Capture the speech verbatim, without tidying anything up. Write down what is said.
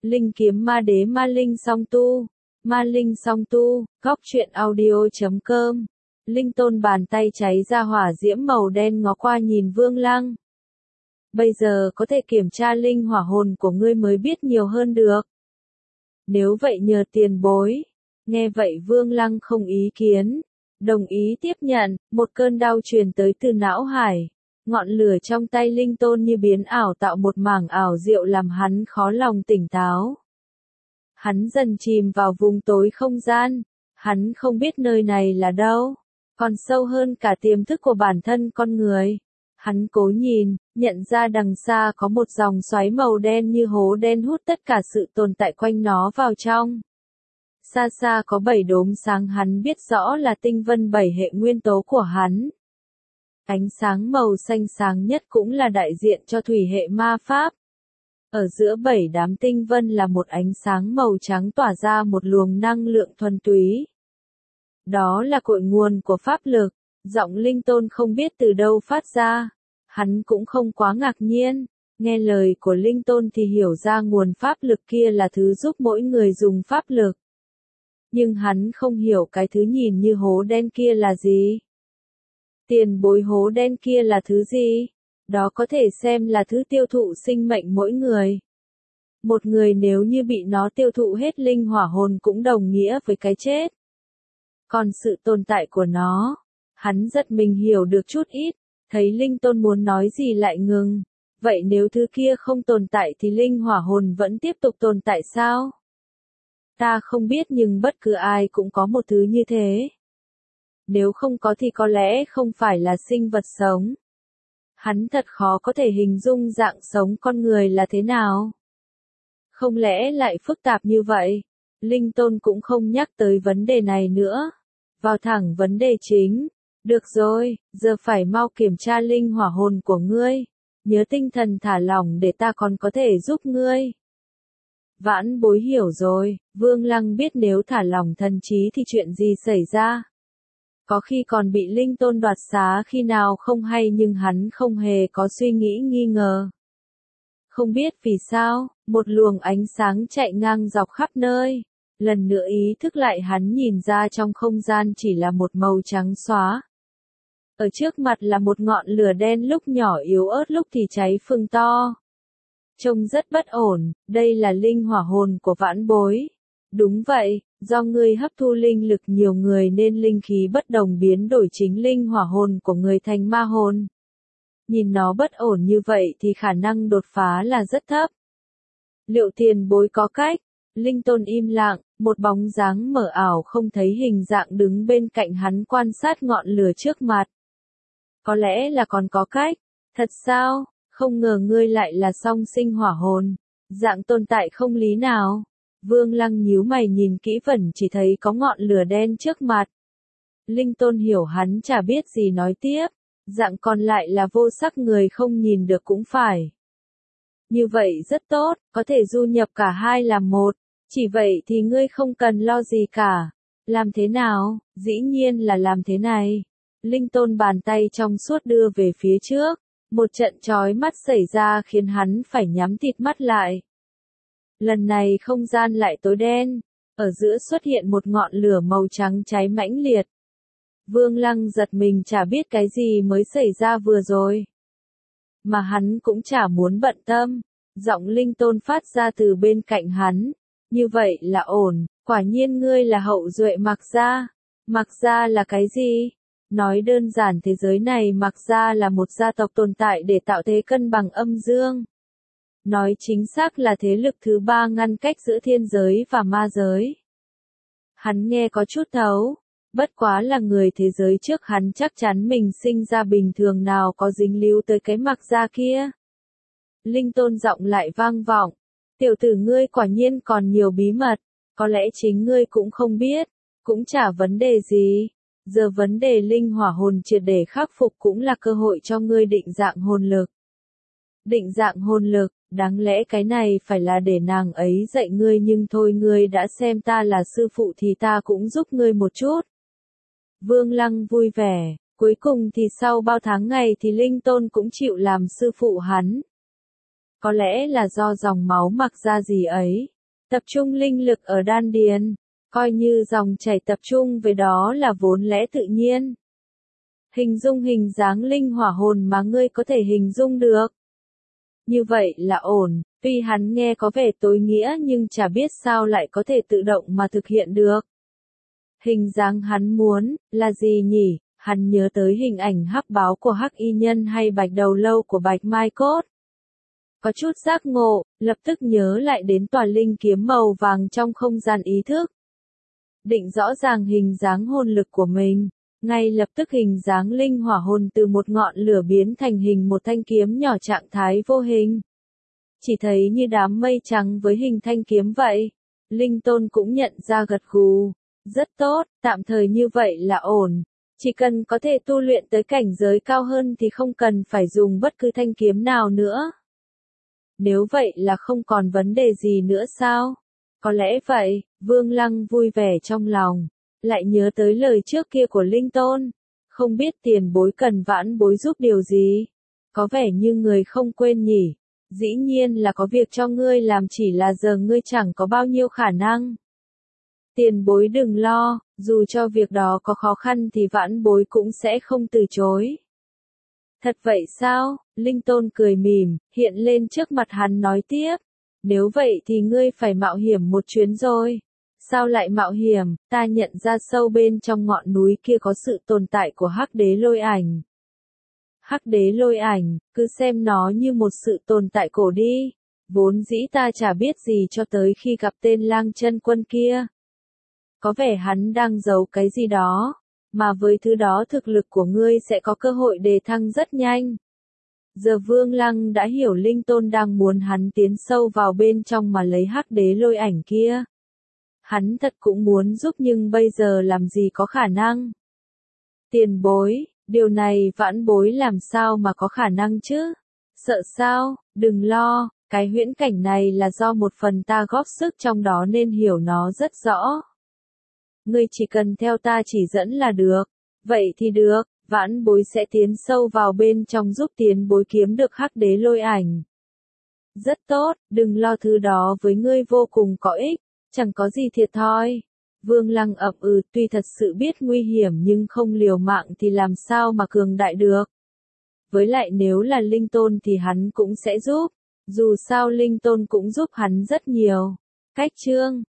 Linh kiếm ma đế ma linh song tu. Ma linh song tu, góc truyện audio chấm com. Linh Tôn bàn tay cháy ra hỏa diễm màu đen ngó qua nhìn Vương Lăng. Bây giờ có thể kiểm tra linh hỏa hồn của ngươi mới biết nhiều hơn được. Nếu vậy nhờ tiền bối. Nghe vậy Vương Lăng không ý kiến. Đồng ý tiếp nhận, một cơn đau truyền tới từ não hải. Ngọn lửa trong tay Linh Tôn như biến ảo tạo một mảng ảo diệu làm hắn khó lòng tỉnh táo. Hắn dần chìm vào vùng tối không gian. Hắn không biết nơi này là đâu. Còn sâu hơn cả tiềm thức của bản thân con người. Hắn cố nhìn, nhận ra đằng xa có một dòng xoáy màu đen như hố đen hút tất cả sự tồn tại quanh nó vào trong. Xa xa có bảy đốm sáng hắn biết rõ là tinh vân bảy hệ nguyên tố của hắn. Ánh sáng màu xanh sáng nhất cũng là đại diện cho thủy hệ ma pháp. Ở giữa bảy đám tinh vân là một ánh sáng màu trắng tỏa ra một luồng năng lượng thuần túy. Đó là cội nguồn của pháp lực. Giọng Linh Tôn không biết từ đâu phát ra. Hắn cũng không quá ngạc nhiên. Nghe lời của Linh Tôn thì hiểu ra nguồn pháp lực kia là thứ giúp mỗi người dùng pháp lực. Nhưng hắn không hiểu cái thứ nhìn như hố đen kia là gì. Tiền bối hố đen kia là thứ gì? Đó có thể xem là thứ tiêu thụ sinh mệnh mỗi người. Một người nếu như bị nó tiêu thụ hết linh hỏa hồn cũng đồng nghĩa với cái chết. Còn sự tồn tại của nó, hắn giật mình hiểu được chút ít, thấy Linh Tôn muốn nói gì lại ngừng. Vậy nếu thứ kia không tồn tại thì linh hỏa hồn vẫn tiếp tục tồn tại sao? Ta không biết nhưng bất cứ ai cũng có một thứ như thế. Nếu không có thì có lẽ không phải là sinh vật sống. Hắn thật khó có thể hình dung dạng sống con người là thế nào. Không lẽ lại phức tạp như vậy? Linh Tôn cũng không nhắc tới vấn đề này nữa. Vào thẳng vấn đề chính. Được rồi, giờ phải mau kiểm tra linh hỏa hồn của ngươi. Nhớ tinh thần thả lỏng để ta còn có thể giúp ngươi. Vãn bối hiểu rồi, Vương Lăng biết nếu thả lỏng thần trí thì chuyện gì xảy ra. Có khi còn bị Linh Tôn đoạt xá khi nào không hay nhưng hắn không hề có suy nghĩ nghi ngờ. Không biết vì sao, một luồng ánh sáng chạy ngang dọc khắp nơi. Lần nữa ý thức lại hắn nhìn ra trong không gian chỉ là một màu trắng xóa. Ở trước mặt là một ngọn lửa đen lúc nhỏ yếu ớt lúc thì cháy phừng to. Trông rất bất ổn, đây là linh hỏa hồn của vãn bối. Đúng vậy, do ngươi hấp thu linh lực nhiều người nên linh khí bất đồng biến đổi chính linh hỏa hồn của người thành ma hồn. Nhìn nó bất ổn như vậy thì khả năng đột phá là rất thấp. Liệu tiền bối có cách? Linh Tôn im lặng, một bóng dáng mờ ảo không thấy hình dạng đứng bên cạnh hắn quan sát ngọn lửa trước mặt. Có lẽ là còn có cách. Thật sao? Không ngờ ngươi lại là song sinh hỏa hồn. Dạng tồn tại không lý nào. Vương Lăng nhíu mày nhìn kỹ vẩn chỉ thấy có ngọn lửa đen trước mặt. Linh Tôn hiểu hắn chả biết gì nói tiếp. Dạng còn lại là vô sắc người không nhìn được cũng phải. Như vậy rất tốt, có thể du nhập cả hai làm một. Chỉ vậy thì ngươi không cần lo gì cả. Làm thế nào? Dĩ nhiên là làm thế này. Linh Tôn bàn tay trong suốt đưa về phía trước. Một trận chói mắt xảy ra khiến hắn phải nhắm tịt mắt lại. Lần này không gian lại tối đen. Ở giữa xuất hiện một ngọn lửa màu trắng cháy mãnh liệt. Vương Lăng giật mình chả biết cái gì mới xảy ra vừa rồi. Mà hắn cũng chả muốn bận tâm. Giọng Linh Tôn phát ra từ bên cạnh hắn. Như vậy là ổn, quả nhiên ngươi là hậu duệ Mạc Gia. Mạc Gia là cái gì? Nói đơn giản thế giới này Mạc Gia là một gia tộc tồn tại để tạo thế cân bằng âm dương. Nói chính xác là thế lực thứ ba ngăn cách giữa thiên giới và ma giới. Hắn nghe có chút thấu. Bất quá là người thế giới trước hắn chắc chắn mình sinh ra bình thường nào có dính líu tới cái Mạc Gia kia. Linh Tôn giọng lại vang vọng. Tiểu tử ngươi quả nhiên còn nhiều bí mật, có lẽ chính ngươi cũng không biết, cũng chả vấn đề gì. Giờ vấn đề linh hỏa hồn triệt để khắc phục cũng là cơ hội cho ngươi định dạng hồn lực. Định dạng hồn lực, đáng lẽ cái này phải là để nàng ấy dạy ngươi nhưng thôi ngươi đã xem ta là sư phụ thì ta cũng giúp ngươi một chút. Vương Lăng vui vẻ, cuối cùng thì sau bao tháng ngày thì Linh Tôn cũng chịu làm sư phụ hắn. Có lẽ là do dòng máu Mạc Gia gì ấy, Tập trung linh lực ở đan điền, coi như dòng chảy tập trung về đó là vốn lẽ tự nhiên. Hình dung hình dáng linh hỏa hồn mà ngươi có thể hình dung được. Như vậy là ổn, tuy hắn nghe có vẻ tối nghĩa nhưng chả biết sao lại có thể tự động mà thực hiện được. Hình dáng hắn muốn, là gì nhỉ? Hắn nhớ tới hình ảnh hắc báo của hắc y nhân hay bạch đầu lâu của bạch mai cốt. Có chút giác ngộ, lập tức nhớ lại đến tòa linh kiếm màu vàng trong không gian ý thức. Định rõ ràng hình dáng hồn lực của mình, ngay lập tức hình dáng linh hỏa hồn từ một ngọn lửa biến thành hình một thanh kiếm nhỏ trạng thái vô hình. Chỉ thấy như đám mây trắng với hình thanh kiếm vậy. Linh Tôn cũng nhận ra gật gù. Rất tốt, tạm thời như vậy là ổn. Chỉ cần có thể tu luyện tới cảnh giới cao hơn thì không cần phải dùng bất cứ thanh kiếm nào nữa. Nếu vậy là không còn vấn đề gì nữa sao? Có lẽ vậy, Vương Lăng vui vẻ trong lòng. Lại nhớ tới lời trước kia của Linh Tôn. Không biết tiền bối cần vãn bối giúp điều gì? Có vẻ như người không quên nhỉ. Dĩ nhiên là có việc cho ngươi làm, chỉ là giờ ngươi chẳng có bao nhiêu khả năng. Tiền bối đừng lo, dù cho việc đó có khó khăn thì vãn bối cũng sẽ không từ chối. Thật vậy sao? Linh Tôn cười mỉm, hiện lên trước mặt hắn nói tiếp. Nếu vậy thì ngươi phải mạo hiểm một chuyến rồi. Sao lại mạo hiểm? Ta nhận ra sâu bên trong ngọn núi kia có sự tồn tại của hắc đế lôi ảnh. Hắc đế lôi ảnh, cứ xem nó như một sự tồn tại cổ đi. Vốn dĩ ta chả biết gì cho tới khi gặp tên lang chân quân kia. Có vẻ hắn đang giấu cái gì đó, mà với thứ đó thực lực của ngươi sẽ có cơ hội đề thăng rất nhanh. Giờ Vương Lăng đã hiểu Linh Tôn đang muốn hắn tiến sâu vào bên trong mà lấy hắc đế lôi ảnh kia. Hắn thật cũng muốn giúp nhưng bây giờ làm gì có khả năng. Tiền bối, điều này vãn bối làm sao mà có khả năng chứ? Sợ sao? Đừng lo, cái huyễn cảnh này là do một phần ta góp sức trong đó nên hiểu nó rất rõ. Ngươi chỉ cần theo ta chỉ dẫn là được. Vậy thì được, vãn bối sẽ tiến sâu vào bên trong giúp tiền bối kiếm được hắc đế lôi ảnh. Rất tốt, đừng lo, thứ đó với ngươi vô cùng có ích, chẳng có gì thiệt thòi. Vương Lăng ậm ừ, tuy thật sự biết nguy hiểm nhưng không liều mạng thì làm sao mà cường đại được. Với lại nếu là Linh Tôn thì hắn cũng sẽ giúp, dù sao Linh Tôn cũng giúp hắn rất nhiều. Cách chương